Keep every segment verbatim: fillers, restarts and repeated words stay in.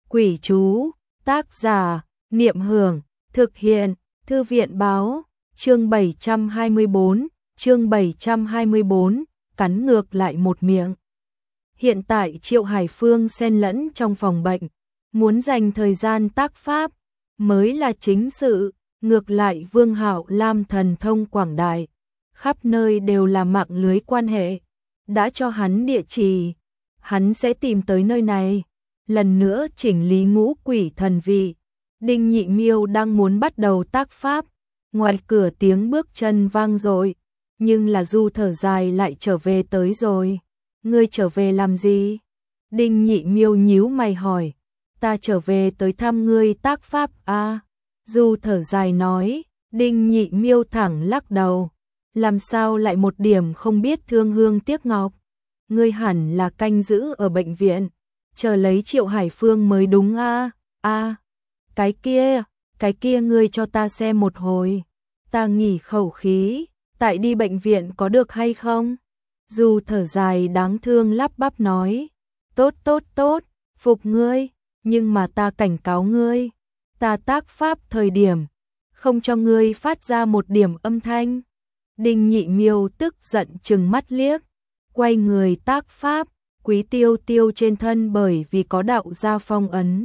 Quỷ chú, tác giả, Niệm Hưởng, thực hiện, Thư viện báo, chương bảy trăm hai mươi tư, chương bảy trăm hai mươi tư, cắn ngược lại một miệng. Hiện tại Triệu Hải Phương xen lẫn trong phòng bệnh, muốn dành thời gian tác pháp, mới là chính sự, ngược lại Vương Hạo Lam thần thông quảng đại, khắp nơi đều là mạng lưới quan hệ, đã cho hắn địa chỉ, hắn sẽ tìm tới nơi này. Lần nữa chỉnh lý ngũ quỷ thần vị, Đinh Nhị Miêu đang muốn bắt đầu tác pháp, ngoài cửa tiếng bước chân vang dội, nhưng là Du thở dài lại trở về tới rồi. Ngươi trở về làm gì? Đinh Nhị Miêu nhíu mày hỏi. Ta trở về tới thăm ngươi tác pháp à? Du thở dài nói. Đinh Nhị Miêu thẳng lắc đầu. Làm sao lại một điểm không biết thương hương tiếc ngọc? Ngươi hẳn là canh giữ ở bệnh viện, chờ lấy Triệu Hải Phương mới đúng a. A, à, cái kia, cái kia ngươi cho ta xem một hồi. Ta nghỉ khẩu khí, tại đi bệnh viện có được hay không? Du thở dài đáng thương lắp bắp nói. Tốt tốt tốt, phục ngươi, nhưng mà ta cảnh cáo ngươi, ta tác pháp thời điểm, không cho ngươi phát ra một điểm âm thanh. Đinh Nhị Miêu tức giận trừng mắt liếc, quay người tác pháp. Quý Tiêu Tiêu trên thân bởi vì có đạo gia phong ấn,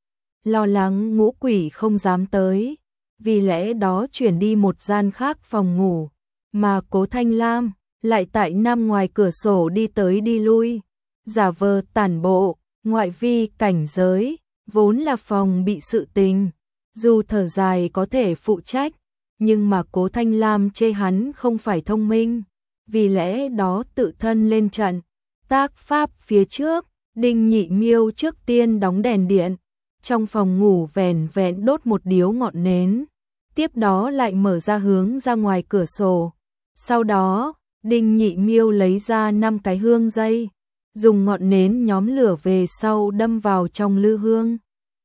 lo lắng ngũ quỷ không dám tới, vì lẽ đó chuyển đi một gian khác phòng ngủ, mà Cố Thanh Lam lại tại nằm ngoài cửa sổ đi tới đi lui, giả vờ tản bộ, ngoại vi cảnh giới, vốn là phòng bị sự tình, dù thở dài có thể phụ trách, nhưng mà Cố Thanh Lam chê hắn không phải thông minh, vì lẽ đó tự thân lên trận. Tác pháp phía trước, Đinh Nhị Miêu trước tiên đóng đèn điện, trong phòng ngủ vẻn vẹn đốt một điếu ngọn nến, tiếp đó lại mở ra hướng ra ngoài cửa sổ. Sau đó, Đinh Nhị Miêu lấy ra năm cái hương dây, dùng ngọn nến nhóm lửa về sau đâm vào trong lư hương.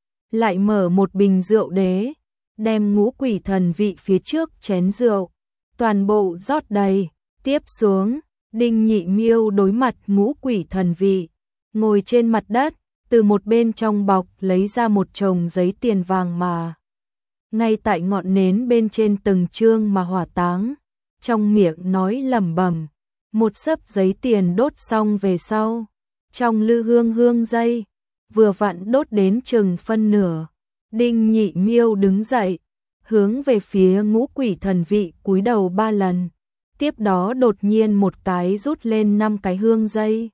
Lại mở một bình rượu đế, đem ngũ quỷ thần vị phía trước chén rượu, toàn bộ rót đầy, tiếp xuống. Đinh Nhị Miêu đối mặt ngũ quỷ thần vị, ngồi trên mặt đất, từ một bên trong bọc lấy ra một chồng giấy tiền vàng mà. Ngay tại ngọn nến bên trên từng chương mà hỏa táng, trong miệng nói lẩm bẩm, một xấp giấy tiền đốt xong về sau, trong lư hương hương dây, vừa vặn đốt đến chừng phân nửa. Đinh Nhị Miêu đứng dậy, hướng về phía ngũ quỷ thần vị cúi đầu ba lần. Tiếp đó đột nhiên một cái rút lên năm cái hương dây.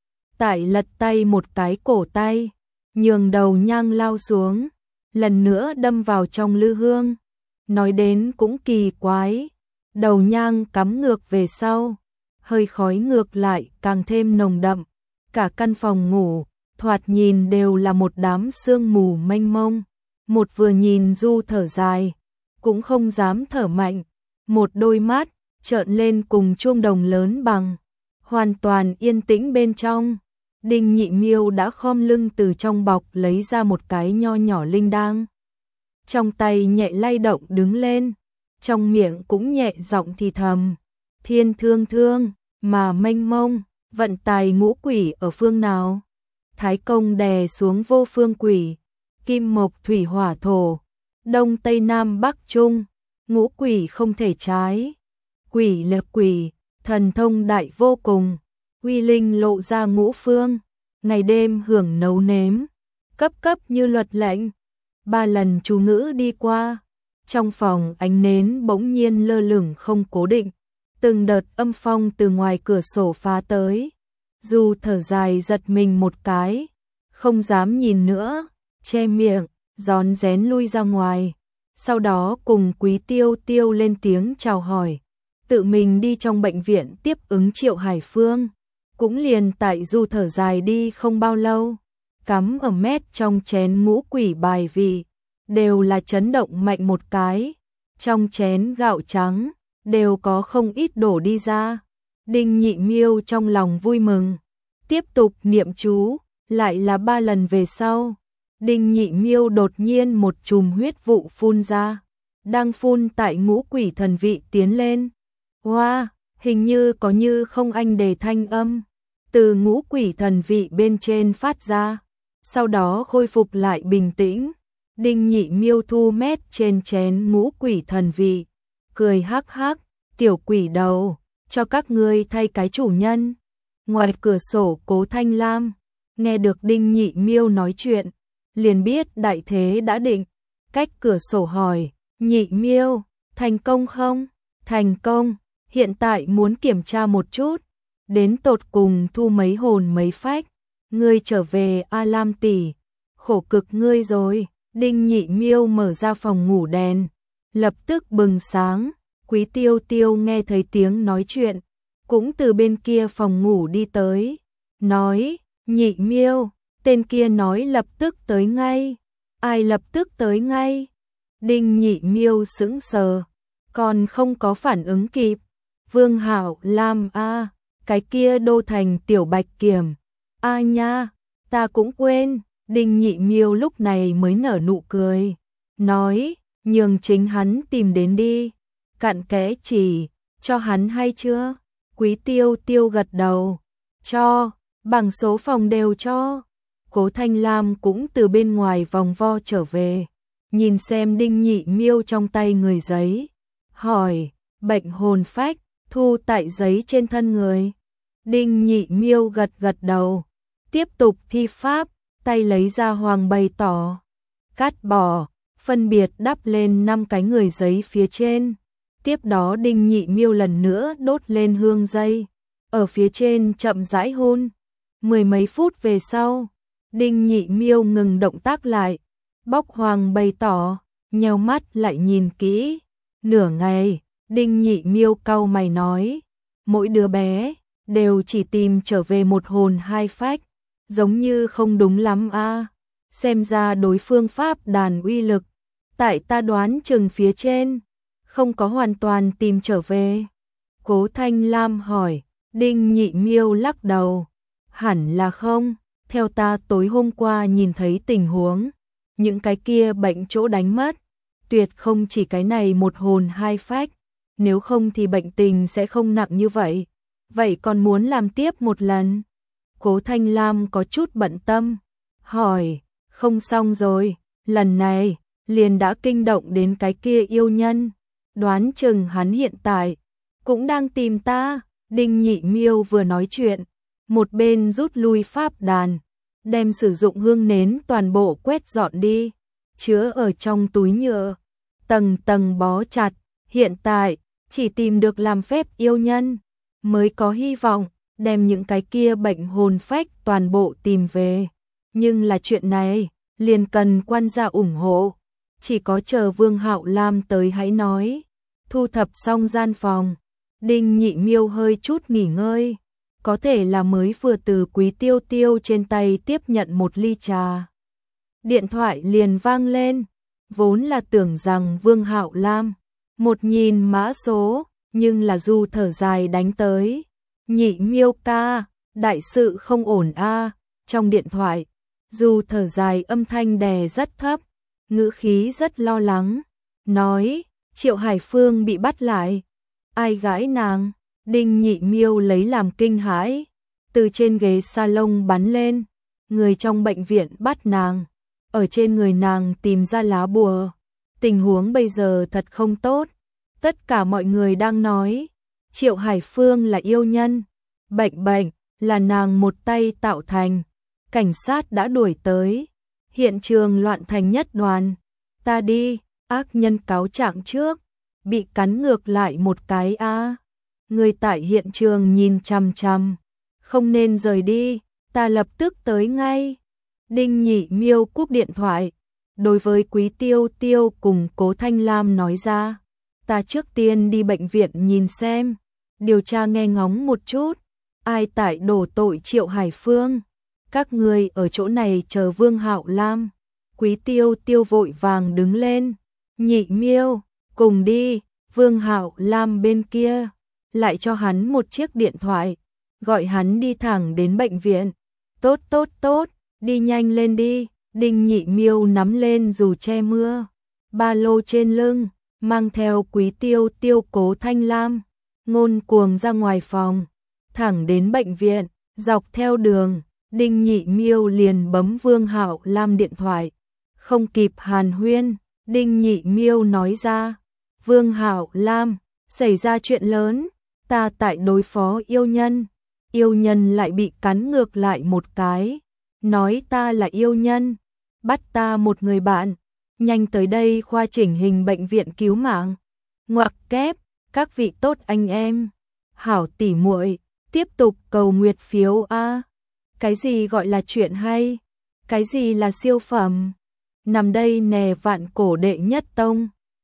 Tại lật tay một cái cổ tay, nhường đầu nhang lao xuống, lần nữa đâm vào trong lư hương. Nói đến cũng kỳ quái, đầu nhang cắm ngược về sau, hơi khói ngược lại càng thêm nồng đậm. Cả căn phòng ngủ, thoạt nhìn đều là một đám sương mù mênh mông. Một vừa nhìn Du thở dài, cũng không dám thở mạnh, một đôi mắt trợn lên cùng chuông đồng lớn bằng, hoàn toàn yên tĩnh bên trong. Đinh Nhị Miêu đã khom lưng từ trong bọc lấy ra một cái nho nhỏ linh đăng, trong tay nhẹ lay động đứng lên, trong miệng cũng nhẹ giọng thì thầm, thiên thương thương, mà mênh mông, vận tài ngũ quỷ ở phương nào? Thái công đè xuống vô phương quỷ, kim mộc thủy hỏa thổ, đông tây nam bắc trung, ngũ quỷ không thể trái. Quỷ là quỷ, thần thông đại vô cùng, uy linh lộ ra ngũ phương, ngày đêm hưởng nấu nếm, cấp cấp như luật lệnh. Ba lần chú ngữ đi qua, trong phòng ánh nến bỗng nhiên lơ lửng không cố định, từng đợt âm phong từ ngoài cửa sổ phá tới. Du thở dài giật mình một cái, không dám nhìn nữa, che miệng, rón rén lui ra ngoài, sau đó cùng Quý Tiêu Tiêu lên tiếng chào hỏi. Tự mình đi trong bệnh viện tiếp ứng Triệu Hải Phương, cũng liền tại Du thở dài đi không bao lâu, cắm ở mét trong chén ngũ quỷ bài vị, đều là chấn động mạnh một cái, trong chén gạo trắng, đều có không ít đổ đi ra. Đinh Nhị Miêu trong lòng vui mừng, tiếp tục niệm chú, lại là ba lần về sau, Đinh Nhị Miêu đột nhiên một chùm huyết vụ phun ra, đang phun tại ngũ quỷ thần vị tiến lên. Hoa, wow, hình như có như không anh đề thanh âm, từ ngũ quỷ thần vị bên trên phát ra. sau đó khôi phục lại bình tĩnh. Đinh Nhị Miêu thu mét trên chén ngũ quỷ thần vị, cười hắc hắc, tiểu quỷ đầu, cho các ngươi thay cái chủ nhân. Ngoài cửa sổ Cố Thanh Lam, nghe được Đinh Nhị Miêu nói chuyện, liền biết đại thế đã định, cách cửa sổ hỏi, Nhị Miêu, thành công không? Thành công, hiện tại muốn kiểm tra một chút, đến tột cùng thu mấy hồn mấy phách, ngươi trở về A Lam tỷ, khổ cực ngươi rồi. Đinh Nhị Miêu mở ra phòng ngủ đèn, lập tức bừng sáng, Quý Tiêu Tiêu nghe thấy tiếng nói chuyện, cũng từ bên kia phòng ngủ đi tới, nói, Nhị Miêu, tên kia nói lập tức tới ngay. Ai lập tức tới ngay? Đinh Nhị Miêu sững sờ, còn không có phản ứng kịp. Vương Hạo Lam a, cái kia Đô Thành tiểu bạch kiểm. A nha, ta cũng quên. Đinh Nhị Miêu lúc này mới nở nụ cười, nói, nhường chính hắn tìm đến đi. Cặn kẽ chỉ, cho hắn hay chưa? Quý Tiêu Tiêu gật đầu, cho, bằng số phòng đều cho. Cố Thanh Lam cũng từ bên ngoài vòng vo trở về, nhìn xem Đinh Nhị Miêu trong tay người giấy, hỏi, bệnh hồn phách, thu tại giấy trên thân người. Đinh Nhị Miêu gật gật đầu, tiếp tục thi pháp, tay lấy ra hoàng bày tỏ, cắt bỏ, phân biệt đắp lên năm cái người giấy phía trên. Tiếp đó Đinh Nhị Miêu lần nữa đốt lên hương dây, ở phía trên chậm rãi hôn. Mười mấy phút về sau, Đinh Nhị Miêu ngừng động tác lại, bóc hoàng bày tỏ, nheo mắt lại nhìn kỹ. Nửa ngày, Đinh Nhị Miêu cau mày nói, mỗi đứa bé đều chỉ tìm trở về một hồn hai phách, giống như không đúng lắm a. À. Xem ra đối phương pháp đàn uy lực, tại ta đoán chừng phía trên, không có hoàn toàn tìm trở về. Cố Thanh Lam hỏi, Đinh Nhị Miêu lắc đầu, hẳn là không, theo ta tối hôm qua nhìn thấy tình huống, những cái kia bệnh chỗ đánh mất, tuyệt không chỉ cái này một hồn hai phách, nếu không thì bệnh tình sẽ không nặng như vậy. Vậy còn muốn làm tiếp một lần? Cố Thanh Lam có chút bận tâm, hỏi, không xong rồi, lần này, liền đã kinh động đến cái kia yêu nhân, đoán chừng hắn hiện tại, cũng đang tìm ta. Đinh Nhị Miêu vừa nói chuyện, một bên rút lui pháp đàn, đem sử dụng hương nến toàn bộ quét dọn đi, chứa ở trong túi nhựa, tầng tầng bó chặt, hiện tại, chỉ tìm được làm phép yêu nhân, mới có hy vọng, đem những cái kia bệnh hồn phách toàn bộ tìm về. Nhưng là chuyện này, liền cần quan gia ủng hộ, chỉ có chờ Vương Hạo Lam tới hãy nói. Thu thập xong gian phòng, Đinh Nhị Miêu hơi chút nghỉ ngơi, có thể là mới vừa từ Quý Tiêu Tiêu trên tay tiếp nhận một ly trà. Điện thoại liền vang lên, vốn là tưởng rằng Vương Hạo Lam, một nhìn mã số, nhưng là Du thở dài đánh tới. Nhị Miêu ca, đại sự không ổn a. Trong điện thoại, Du thở dài âm thanh đè rất thấp, ngữ khí rất lo lắng, nói, Triệu Hải Phương bị bắt lại. Ai gãi nàng? Đinh Nhị Miêu lấy làm kinh hãi, từ trên ghế salon bắn lên, người trong bệnh viện bắt nàng, ở trên người nàng tìm ra lá bùa. Tình huống bây giờ thật không tốt, tất cả mọi người đang nói, Triệu Hải Phương là yêu nhân, bệnh bệnh là nàng một tay tạo thành, cảnh sát đã đuổi tới, hiện trường loạn thành nhất đoàn. Ta đi, ác nhân cáo trạng trước, bị cắn ngược lại một cái a. À. Người tại hiện trường nhìn chằm chằm, không nên rời đi, ta lập tức tới ngay. Đinh Nhị Miêu cúp điện thoại, đối với Quý Tiêu Tiêu cùng Cố Thanh Lam nói ra, ta trước tiên đi bệnh viện nhìn xem, điều tra nghe ngóng một chút, ai tại đổ tội Triệu Hải Phương. Các người ở chỗ này chờ Vương Hạo Lam. Quý Tiêu Tiêu vội vàng đứng lên, Nhị Miêu, cùng đi. Vương Hạo Lam bên kia, lại cho hắn một chiếc điện thoại, gọi hắn đi thẳng đến bệnh viện. Tốt tốt tốt, đi nhanh lên đi. Đinh Nhị Miêu nắm lên dù che mưa, ba lô trên lưng, mang theo Quý Tiêu Tiêu Cố Thanh Lam, ngôn cuồng ra ngoài phòng, thẳng đến bệnh viện. Dọc theo đường, Đinh Nhị Miêu liền bấm Vương Hạo Lam điện thoại. Không kịp hàn huyên, Đinh Nhị Miêu nói ra, Vương Hạo Lam, xảy ra chuyện lớn, ta tại đối phó yêu nhân, yêu nhân lại bị cắn ngược lại một cái, nói ta là yêu nhân, bắt ta một người bạn, nhanh tới đây khoa chỉnh hình bệnh viện cứu mạng. Ngoặc kép, các vị tốt anh em, hảo tỉ muội, tiếp tục cầu nguyệt phiếu a. Cái gì gọi là chuyện hay? Cái gì là siêu phẩm? Nằm đây nè vạn cổ đệ nhất tông.